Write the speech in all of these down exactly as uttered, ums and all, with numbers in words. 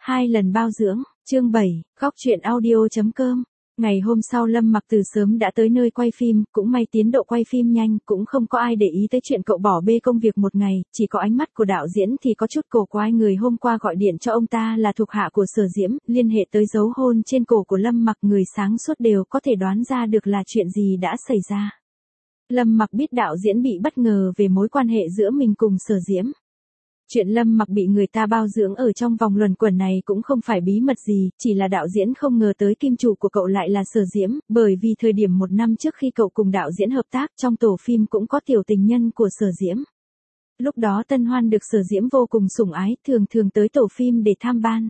Hai lần bao dưỡng, chương bảy, góc truyện audio.com. Ngày hôm sau Lâm Mặc từ sớm đã tới nơi quay phim, cũng may tiến độ quay phim nhanh, cũng không có ai để ý tới chuyện cậu bỏ bê công việc một ngày, chỉ có ánh mắt của đạo diễn thì có chút cổ quái. Người hôm qua gọi điện cho ông ta là thuộc hạ của Sở Diễm, liên hệ tới dấu hôn trên cổ của Lâm Mặc, người sáng suốt đều có thể đoán ra được là chuyện gì đã xảy ra. Lâm Mặc biết đạo diễn bị bất ngờ về mối quan hệ giữa mình cùng Sở Diễm. Chuyện Lâm Mặc bị người ta bao dưỡng ở trong vòng luẩn quẩn này cũng không phải bí mật gì, chỉ là đạo diễn không ngờ tới kim chủ của cậu lại là Sở Diễm, bởi vì thời điểm một năm trước khi cậu cùng đạo diễn hợp tác trong tổ phim cũng có tiểu tình nhân của Sở Diễm. Lúc đó Tân Hoan được Sở Diễm vô cùng sủng ái, thường thường tới tổ phim để tham ban.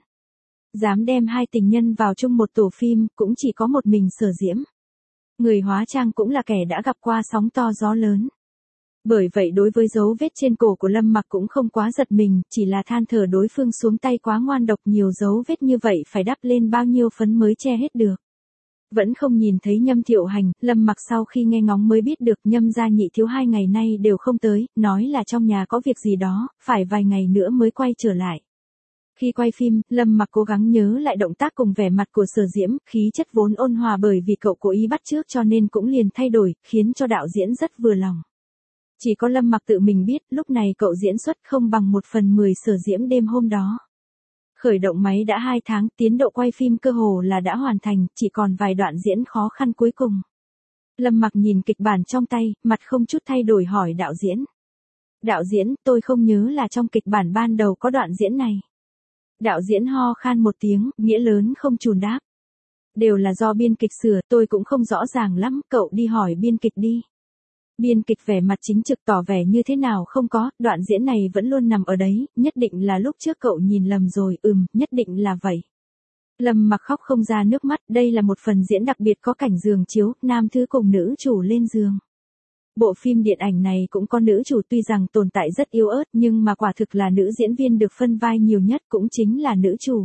Dám đem hai tình nhân vào chung một tổ phim, cũng chỉ có một mình Sở Diễm. Người hóa trang cũng là kẻ đã gặp qua sóng to gió lớn. Bởi vậy đối với dấu vết trên cổ của Lâm Mặc cũng không quá giật mình, chỉ là than thở đối phương xuống tay quá ngoan độc, nhiều dấu vết như vậy phải đắp lên bao nhiêu phấn mới che hết được. Vẫn không nhìn thấy Nhâm Thiệu Hành, Lâm Mặc sau khi nghe ngóng mới biết được Nhâm gia nhị thiếu hai ngày nay đều không tới, nói là trong nhà có việc gì đó, phải vài ngày nữa mới quay trở lại. Khi quay phim, Lâm Mặc cố gắng nhớ lại động tác cùng vẻ mặt của Sở Diễm, khí chất vốn ôn hòa bởi vì cậu cố ý bắt chước cho nên cũng liền thay đổi, khiến cho đạo diễn rất vừa lòng. Chỉ có Lâm Mặc tự mình biết, lúc này cậu diễn xuất không bằng một phần mười Sở Diễm đêm hôm đó. Khởi động máy đã hai tháng, tiến độ quay phim cơ hồ là đã hoàn thành, chỉ còn vài đoạn diễn khó khăn cuối cùng. Lâm Mặc nhìn kịch bản trong tay, mặt không chút thay đổi hỏi đạo diễn. Đạo diễn, tôi không nhớ là trong kịch bản ban đầu có đoạn diễn này. Đạo diễn ho khan một tiếng, nghĩa lớn không chùn đáp. Đều là do biên kịch sửa, tôi cũng không rõ ràng lắm, cậu đi hỏi biên kịch đi. Biên kịch vẻ mặt chính trực tỏ vẻ như thế nào không có, đoạn diễn này vẫn luôn nằm ở đấy, nhất định là lúc trước cậu nhìn lầm rồi, ừm, nhất định là vậy. Lâm Mặc khóc không ra nước mắt, đây là một phần diễn đặc biệt có cảnh giường chiếu, nam thứ cùng nữ chủ lên giường. Bộ phim điện ảnh này cũng có nữ chủ, tuy rằng tồn tại rất yếu ớt nhưng mà quả thực là nữ diễn viên được phân vai nhiều nhất, cũng chính là nữ chủ.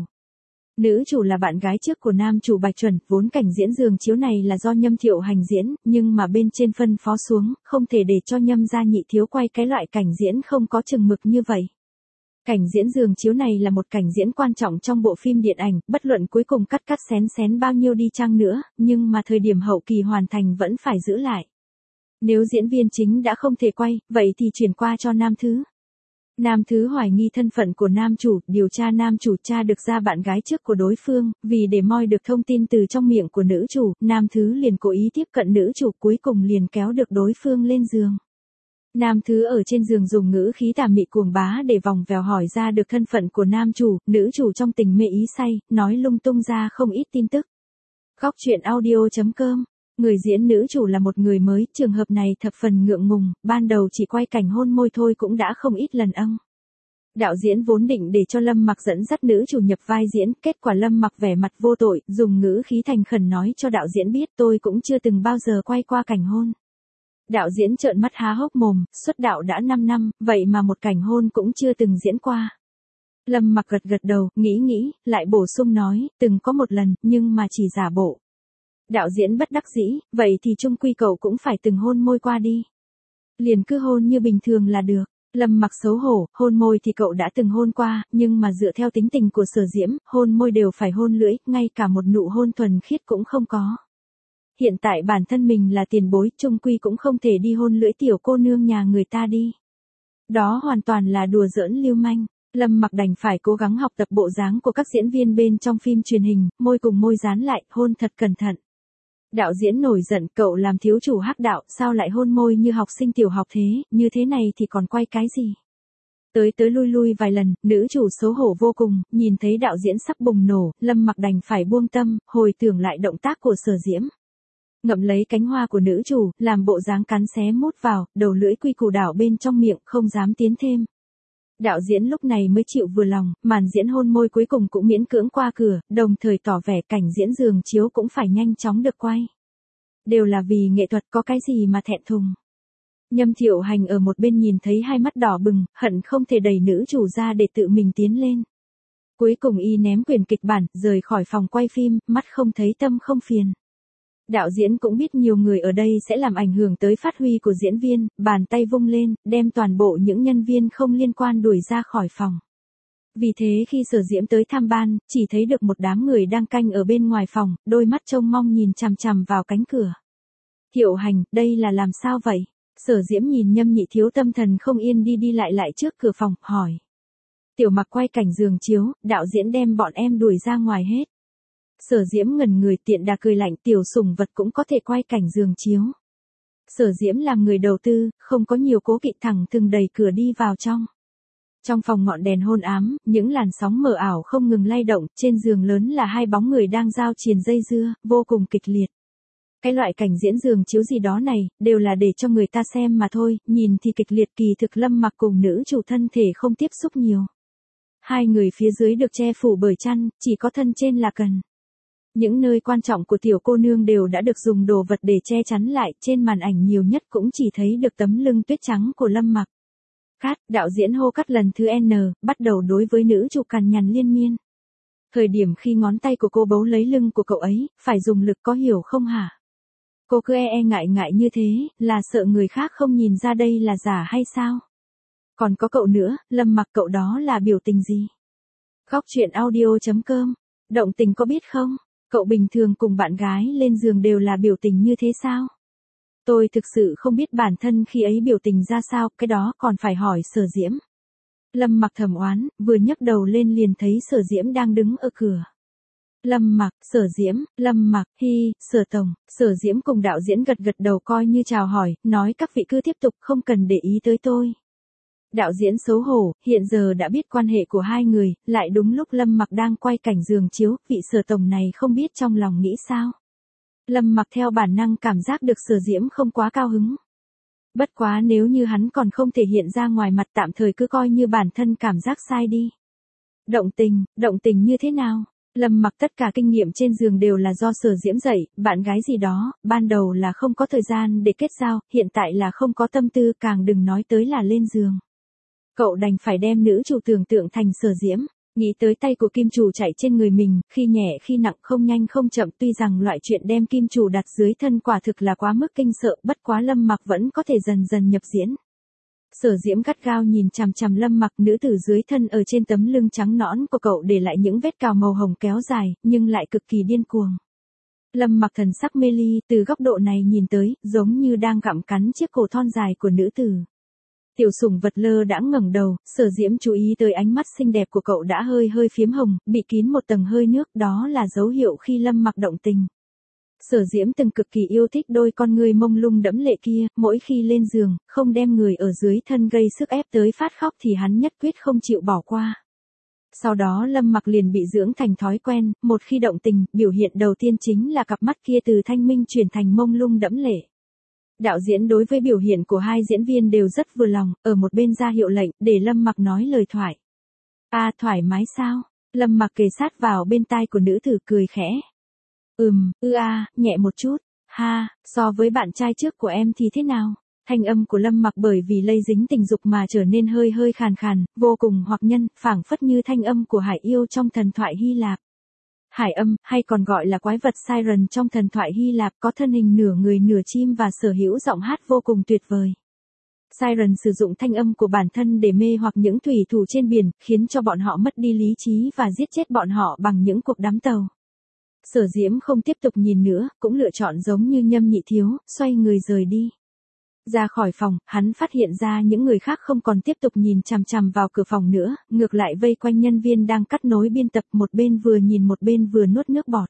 Nữ chủ là bạn gái trước của nam chủ Bạch Chuẩn, vốn cảnh diễn giường chiếu này là do Nhâm Thiệu Hành diễn, nhưng mà bên trên phân phó xuống, không thể để cho Nhâm gia nhị thiếu quay cái loại cảnh diễn không có chừng mực như vậy. Cảnh diễn giường chiếu này là một cảnh diễn quan trọng trong bộ phim điện ảnh, bất luận cuối cùng cắt cắt xén xén bao nhiêu đi chăng nữa, nhưng mà thời điểm hậu kỳ hoàn thành vẫn phải giữ lại. Nếu diễn viên chính đã không thể quay, vậy thì chuyển qua cho nam thứ. Nam thứ hoài nghi thân phận của nam chủ, điều tra nam chủ tra được ra bạn gái trước của đối phương, vì để moi được thông tin từ trong miệng của nữ chủ, nam thứ liền cố ý tiếp cận nữ chủ, cuối cùng liền kéo được đối phương lên giường. Nam thứ ở trên giường dùng ngữ khí tà mị cuồng bá để vòng vèo hỏi ra được thân phận của nam chủ, nữ chủ trong tình mê ý say, nói lung tung ra không ít tin tức. Góc truyện audio.com. Người diễn nữ chủ là một người mới, trường hợp này thập phần ngượng ngùng, ban đầu chỉ quay cảnh hôn môi thôi cũng đã không ít lần âng. Đạo diễn vốn định để cho Lâm Mặc dẫn dắt nữ chủ nhập vai diễn, kết quả Lâm Mặc vẻ mặt vô tội, dùng ngữ khí thành khẩn nói cho đạo diễn biết tôi cũng chưa từng bao giờ quay qua cảnh hôn. Đạo diễn trợn mắt há hốc mồm, xuất đạo đã năm năm, vậy mà một cảnh hôn cũng chưa từng diễn qua. Lâm Mặc gật gật đầu, nghĩ nghĩ, lại bổ sung nói, từng có một lần, nhưng mà chỉ giả bộ. Đạo diễn bất đắc dĩ, vậy thì chung quy cậu cũng phải từng hôn môi qua đi. Liền cứ hôn như bình thường là được. Lâm Mặc xấu hổ, hôn môi thì cậu đã từng hôn qua, nhưng mà dựa theo tính tình của Sở Diễm, hôn môi đều phải hôn lưỡi, ngay cả một nụ hôn thuần khiết cũng không có. Hiện tại bản thân mình là tiền bối, chung quy cũng không thể đi hôn lưỡi tiểu cô nương nhà người ta đi. Đó hoàn toàn là đùa giỡn lưu manh. Lâm Mặc đành phải cố gắng học tập bộ dáng của các diễn viên bên trong phim truyền hình, môi cùng môi dán lại, hôn thật cẩn thận. Đạo diễn nổi giận, cậu làm thiếu chủ hắc đạo, sao lại hôn môi như học sinh tiểu học thế, như thế này thì còn quay cái gì? Tới tới lui lui vài lần, nữ chủ xấu hổ vô cùng, nhìn thấy đạo diễn sắp bùng nổ, Lâm Mặc đành phải buông tâm, hồi tưởng lại động tác của Sở Diễm. Ngậm lấy cánh hoa của nữ chủ, làm bộ dáng cắn xé mút vào, đầu lưỡi quy củ đảo bên trong miệng, không dám tiến thêm. Đạo diễn lúc này mới chịu vừa lòng, màn diễn hôn môi cuối cùng cũng miễn cưỡng qua cửa, đồng thời tỏ vẻ cảnh diễn giường chiếu cũng phải nhanh chóng được quay. Đều là vì nghệ thuật, có cái gì mà thẹn thùng. Nhâm Thiệu Hành ở một bên nhìn thấy hai mắt đỏ bừng, hận không thể đẩy nữ chủ ra để tự mình tiến lên. Cuối cùng y ném quyển kịch bản, rời khỏi phòng quay phim, mắt không thấy tâm không phiền. Đạo diễn cũng biết nhiều người ở đây sẽ làm ảnh hưởng tới phát huy của diễn viên, bàn tay vung lên, đem toàn bộ những nhân viên không liên quan đuổi ra khỏi phòng. Vì thế khi Sở Diễm tới thăm ban, chỉ thấy được một đám người đang canh ở bên ngoài phòng, đôi mắt trông mong nhìn chằm chằm vào cánh cửa. Thiệu Hành, đây là làm sao vậy? Sở Diễm nhìn Nhâm Nhị Thiếu tâm thần không yên đi đi lại lại trước cửa phòng, hỏi. Tiểu Mặc quay cảnh giường chiếu, đạo diễn đem bọn em đuổi ra ngoài hết. Sở Diễm ngẩn người tiện đà cười lạnh, tiểu sủng vật cũng có thể quay cảnh giường chiếu. Sở Diễm làm người đầu tư, không có nhiều cố kỵ, thẳng thừng đẩy cửa đi vào trong. Trong phòng ngọn đèn hôn ám, những làn sóng mờ ảo không ngừng lay động, trên giường lớn là hai bóng người đang giao triền dây dưa, vô cùng kịch liệt. Cái loại cảnh diễn giường chiếu gì đó này, đều là để cho người ta xem mà thôi, nhìn thì kịch liệt, kỳ thực Lâm Mặc cùng nữ chủ thân thể không tiếp xúc nhiều. Hai người phía dưới được che phủ bởi chăn, chỉ có thân trên là cần. Những nơi quan trọng của tiểu cô nương đều đã được dùng đồ vật để che chắn lại, trên màn ảnh nhiều nhất cũng chỉ thấy được tấm lưng tuyết trắng của Lâm Mặc. Cát, đạo diễn hô cắt lần thứ N, bắt đầu đối với nữ chủ cằn nhằn liên miên. Thời điểm khi ngón tay của cô bấu lấy lưng của cậu ấy, phải dùng lực có hiểu không hả? Cô cứ e e ngại ngại như thế, là sợ người khác không nhìn ra đây là giả hay sao? Còn có cậu nữa, Lâm Mặc, cậu đó là biểu tình gì? Góc truyện audio chấm com, động tình có biết không? Cậu bình thường cùng bạn gái lên giường đều là biểu tình như thế sao? Tôi thực sự không biết bản thân khi ấy biểu tình ra sao, cái đó còn phải hỏi Sở Diễm. Lâm Mặc thầm oán, vừa nhấc đầu lên liền thấy Sở Diễm đang đứng ở cửa. Lâm Mặc, Sở Diễm, Lâm Mặc, hi, Sở Tổng. Sở Diễm cùng đạo diễn gật gật đầu coi như chào hỏi, nói các vị cứ tiếp tục, không cần để ý tới tôi. Đạo diễn xấu hổ, hiện giờ đã biết quan hệ của hai người, lại đúng lúc Lâm Mặc đang quay cảnh giường chiếu, vị Sở Tổng này không biết trong lòng nghĩ sao. Lâm Mặc theo bản năng cảm giác được Sở Diễm không quá cao hứng. Bất quá nếu như hắn còn không thể hiện ra ngoài mặt, tạm thời cứ coi như bản thân cảm giác sai đi. Động tình, động tình như thế nào? Lâm Mặc tất cả kinh nghiệm trên giường đều là do Sở Diễm dạy, bạn gái gì đó, ban đầu là không có thời gian để kết giao, hiện tại là không có tâm tư, càng đừng nói tới là lên giường. Cậu đành phải đem nữ chủ tưởng tượng thành Sở Diễm, nghĩ tới tay của kim chủ chạy trên người mình, khi nhẹ khi nặng, không nhanh không chậm, tuy rằng loại chuyện đem kim chủ đặt dưới thân quả thực là quá mức kinh sợ, bất quá Lâm Mặc vẫn có thể dần dần nhập diễn. Sở Diễm gắt gao nhìn chằm chằm Lâm Mặc, nữ tử dưới thân ở trên tấm lưng trắng nõn của cậu để lại những vết cào màu hồng kéo dài, nhưng lại cực kỳ điên cuồng. Lâm Mặc thần sắc mê ly, từ góc độ này nhìn tới, giống như đang gặm cắn chiếc cổ thon dài của nữ tử. Tiểu sủng vật lơ đãng ngẩng đầu, Sở Diễm chú ý tới ánh mắt xinh đẹp của cậu đã hơi hơi phiếm hồng, bị kín một tầng hơi nước, đó là dấu hiệu khi Lâm Mặc động tình. Sở Diễm từng cực kỳ yêu thích đôi con người mông lung đẫm lệ kia, mỗi khi lên giường, không đem người ở dưới thân gây sức ép tới phát khóc thì hắn nhất quyết không chịu bỏ qua. Sau đó Lâm Mặc liền bị dưỡng thành thói quen, một khi động tình, biểu hiện đầu tiên chính là cặp mắt kia từ thanh minh chuyển thành mông lung đẫm lệ. Đạo diễn đối với biểu hiện của hai diễn viên đều rất vừa lòng, ở một bên ra hiệu lệnh, để Lâm Mặc nói lời thoại. A à, thoải mái sao? Lâm Mặc kề sát vào bên tai của nữ tử cười khẽ. Ừm, ư a, à, nhẹ một chút. Ha, so với bạn trai trước của em thì thế nào? Thanh âm của Lâm Mặc bởi vì lây dính tình dục mà trở nên hơi hơi khàn khàn, vô cùng hoặc nhân, phảng phất như thanh âm của hải yêu trong thần thoại Hy Lạp. Hải âm, hay còn gọi là quái vật Siren trong thần thoại Hy Lạp, có thân hình nửa người nửa chim và sở hữu giọng hát vô cùng tuyệt vời. Siren sử dụng thanh âm của bản thân để mê hoặc những thủy thủ trên biển, khiến cho bọn họ mất đi lý trí và giết chết bọn họ bằng những cuộc đắm tàu. Sở Diễm không tiếp tục nhìn nữa, cũng lựa chọn giống như Nhâm Nhị Thiếu, xoay người rời đi. Ra khỏi phòng, hắn phát hiện ra những người khác không còn tiếp tục nhìn chằm chằm vào cửa phòng nữa, ngược lại vây quanh nhân viên đang cắt nối biên tập, một bên vừa nhìn một bên vừa nuốt nước bọt.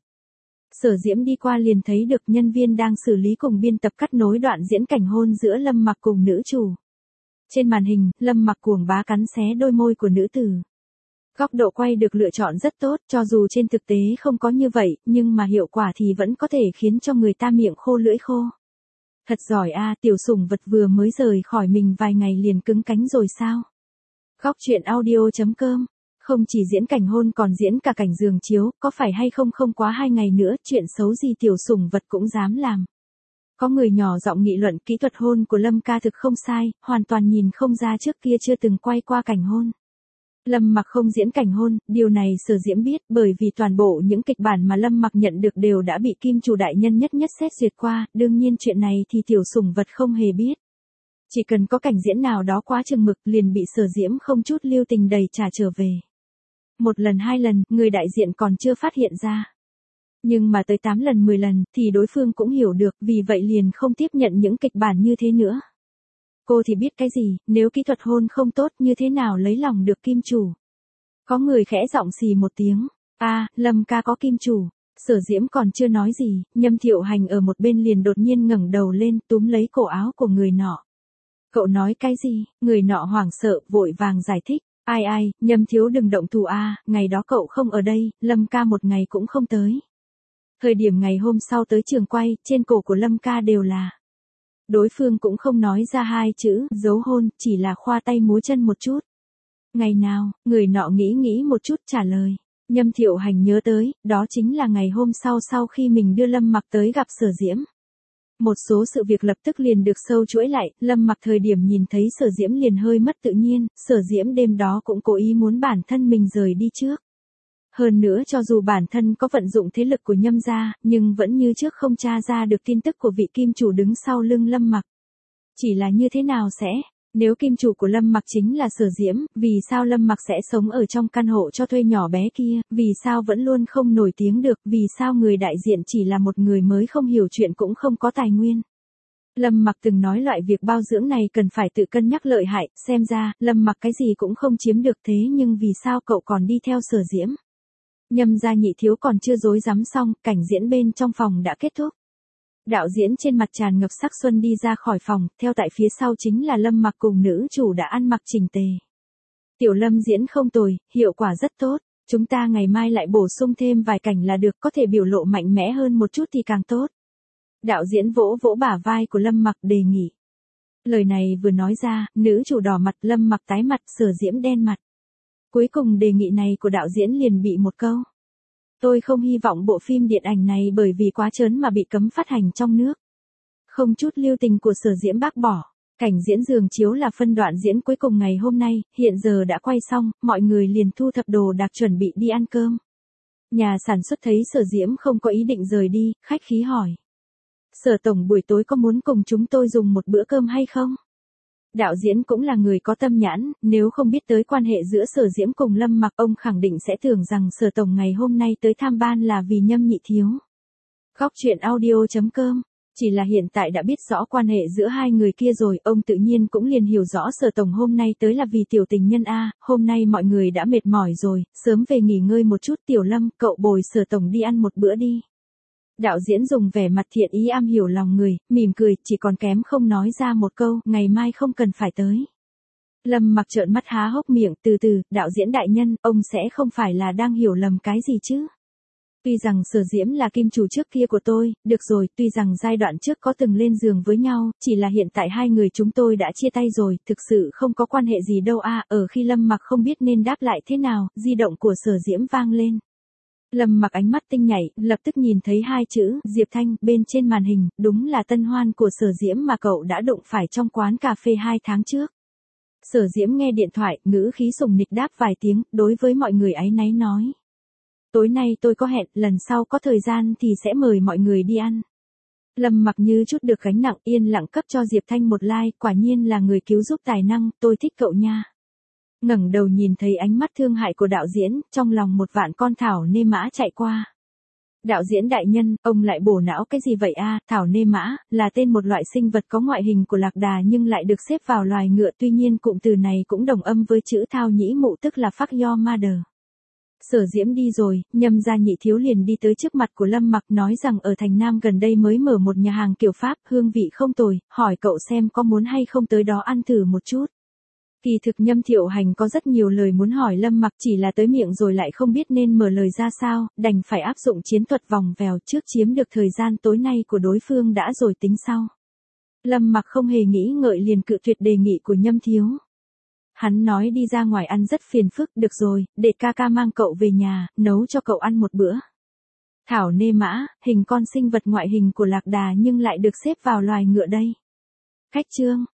Sở Diễm đi qua liền thấy được nhân viên đang xử lý cùng biên tập cắt nối đoạn diễn cảnh hôn giữa Lâm Mặc cùng nữ chủ. Trên màn hình, Lâm Mặc cuồng bá cắn xé đôi môi của nữ tử. Góc độ quay được lựa chọn rất tốt, cho dù trên thực tế không có như vậy, nhưng mà hiệu quả thì vẫn có thể khiến cho người ta miệng khô lưỡi khô. Thật giỏi a, tiểu sủng vật vừa mới rời khỏi mình vài ngày liền cứng cánh rồi sao? Góc truyện audio chấm com, không chỉ diễn cảnh hôn còn diễn cả cảnh giường chiếu, có phải hay không không quá hai ngày nữa, chuyện xấu gì tiểu sủng vật cũng dám làm. Có người nhỏ giọng nghị luận kỹ thuật hôn của Lâm ca thực không sai, hoàn toàn nhìn không ra trước kia chưa từng quay qua cảnh hôn. Lâm Mặc không diễn cảnh hôn, điều này Sở Diễm biết, bởi vì toàn bộ những kịch bản mà Lâm Mặc nhận được đều đã bị kim chủ đại nhân nhất nhất xét duyệt qua, đương nhiên chuyện này thì tiểu sủng vật không hề biết. Chỉ cần có cảnh diễn nào đó quá chừng mực liền bị Sở Diễm không chút lưu tình đầy trả trở về. Một lần hai lần, người đại diện còn chưa phát hiện ra. Nhưng mà tới tám lần mười lần, thì đối phương cũng hiểu được, vì vậy liền không tiếp nhận những kịch bản như thế nữa. Cô thì biết cái gì, nếu kỹ thuật hôn không tốt như thế nào lấy lòng được kim chủ. Có người khẽ giọng xì một tiếng, a Lâm ca có kim chủ. Sở Diễm còn chưa nói gì, Nhâm Thiệu Hành ở một bên liền đột nhiên ngẩng đầu lên túm lấy cổ áo của người nọ. Cậu nói cái gì? Người nọ hoảng sợ, vội vàng giải thích. Ai ai, Nhâm thiếu đừng động thủ a, ngày đó cậu không ở đây, Lâm ca một ngày cũng không tới. Thời điểm ngày hôm sau tới trường quay, trên cổ của Lâm ca đều là. Đối phương cũng không nói ra hai chữ, giấu hôn, chỉ là khoa tay múa chân một chút. Ngày nào, người nọ nghĩ nghĩ một chút trả lời. Nhâm Thiệu Hành nhớ tới, đó chính là ngày hôm sau sau khi mình đưa Lâm Mặc tới gặp Sở Diễm. Một số sự việc lập tức liền được sâu chuỗi lại, Lâm Mặc thời điểm nhìn thấy Sở Diễm liền hơi mất tự nhiên, Sở Diễm đêm đó cũng cố ý muốn bản thân mình rời đi trước. Hơn nữa cho dù bản thân có vận dụng thế lực của Nhâm gia, nhưng vẫn như trước không tra ra được tin tức của vị kim chủ đứng sau lưng Lâm Mặc. Chỉ là như thế nào sẽ, nếu kim chủ của Lâm Mặc chính là Sở Diễm, vì sao Lâm Mặc sẽ sống ở trong căn hộ cho thuê nhỏ bé kia, vì sao vẫn luôn không nổi tiếng được, vì sao người đại diện chỉ là một người mới không hiểu chuyện cũng không có tài nguyên. Lâm Mặc từng nói loại việc bao dưỡng này cần phải tự cân nhắc lợi hại, xem ra, Lâm Mặc cái gì cũng không chiếm được thế nhưng vì sao cậu còn đi theo Sở Diễm. Nhâm gia nhị thiếu còn chưa dối rắm xong, cảnh diễn bên trong phòng đã kết thúc. Đạo diễn trên mặt tràn ngập sắc xuân đi ra khỏi phòng, theo tại phía sau chính là Lâm Mặc cùng nữ chủ đã ăn mặc chỉnh tề. Tiểu Lâm diễn không tồi, hiệu quả rất tốt, chúng ta ngày mai lại bổ sung thêm vài cảnh là được, có thể biểu lộ mạnh mẽ hơn một chút thì càng tốt. Đạo diễn vỗ vỗ bả vai của Lâm Mặc đề nghị. Lời này vừa nói ra, nữ chủ đỏ mặt, Lâm Mặc tái mặt, Sở Diễm đen mặt. Cuối cùng đề nghị này của đạo diễn liền bị một câu. Tôi không hy vọng bộ phim điện ảnh này bởi vì quá trớn mà bị cấm phát hành trong nước. Không chút lưu tình của Sở Diễm bác bỏ. Cảnh diễn giường chiếu là phân đoạn diễn cuối cùng ngày hôm nay, hiện giờ đã quay xong, mọi người liền thu thập đồ đạc chuẩn bị đi ăn cơm. Nhà sản xuất thấy Sở Diễm không có ý định rời đi, khách khí hỏi. Sở tổng buổi tối có muốn cùng chúng tôi dùng một bữa cơm hay không? Đạo diễn cũng là người có tâm nhãn, nếu không biết tới quan hệ giữa Sở Diễm cùng Lâm Mặc, ông khẳng định sẽ tưởng rằng Sở tổng ngày hôm nay tới tham ban là vì Nhâm nhị thiếu. Góc truyện audio chấm com. Chỉ là hiện tại đã biết rõ quan hệ giữa hai người kia rồi, ông tự nhiên cũng liền hiểu rõ Sở tổng hôm nay tới là vì tiểu tình nhân a, hôm nay mọi người đã mệt mỏi rồi, sớm về nghỉ ngơi một chút, Tiểu Lâm, cậu bồi Sở tổng đi ăn một bữa đi. Đạo diễn dùng vẻ mặt thiện ý am hiểu lòng người, mỉm cười, chỉ còn kém không nói ra một câu, ngày mai không cần phải tới. Lâm Mặc trợn mắt há hốc miệng, từ từ, đạo diễn đại nhân, ông sẽ không phải là đang hiểu lầm cái gì chứ? Tuy rằng Sở Diễm là kim chủ trước kia của tôi, được rồi, tuy rằng giai đoạn trước có từng lên giường với nhau, chỉ là hiện tại hai người chúng tôi đã chia tay rồi, thực sự không có quan hệ gì đâu a. Ở khi Lâm Mặc không biết nên đáp lại thế nào, di động của Sở Diễm vang lên. Lâm Mặc ánh mắt tinh nhạy, lập tức nhìn thấy hai chữ, Diệp Thanh, bên trên màn hình, đúng là tân hoan của Sở Diễm mà cậu đã đụng phải trong quán cà phê hai tháng trước. Sở Diễm nghe điện thoại, ngữ khí sùng nịch đáp vài tiếng, đối với mọi người áy náy nói. Tối nay tôi có hẹn, lần sau có thời gian thì sẽ mời mọi người đi ăn. Lâm Mặc như chút được gánh nặng, yên lặng cấp cho Diệp Thanh một like, quả nhiên là người cứu giúp tài năng, tôi thích cậu nha. Ngẩng đầu nhìn thấy ánh mắt thương hại của đạo diễn, trong lòng một vạn con thảo nê mã chạy qua. Đạo diễn đại nhân, ông lại bổ não cái gì vậy a? Thảo nê mã, là tên một loại sinh vật có ngoại hình của lạc đà nhưng lại được xếp vào loài ngựa, tuy nhiên cụm từ này cũng đồng âm với chữ thao nhĩ mụ tức là phác yo ma đờ. Sở Diễm đi rồi, Nhâm gia nhị thiếu liền đi tới trước mặt của Lâm Mặc nói rằng ở thành Nam gần đây mới mở một nhà hàng kiểu Pháp, hương vị không tồi, hỏi cậu xem có muốn hay không tới đó ăn thử một chút. Kỳ thực Nhâm Thiệu Hành có rất nhiều lời muốn hỏi Lâm Mặc, chỉ là tới miệng rồi lại không biết nên mở lời ra sao, đành phải áp dụng chiến thuật vòng vèo, trước chiếm được thời gian tối nay của đối phương đã rồi tính sau. Lâm Mặc không hề nghĩ ngợi liền cự tuyệt đề nghị của Nhâm thiếu. Hắn nói đi ra ngoài ăn rất phiền phức, được rồi, để ca ca mang cậu về nhà, nấu cho cậu ăn một bữa. Thảo nê mã, hình con sinh vật ngoại hình của lạc đà nhưng lại được xếp vào loài ngựa đây. Khách trương,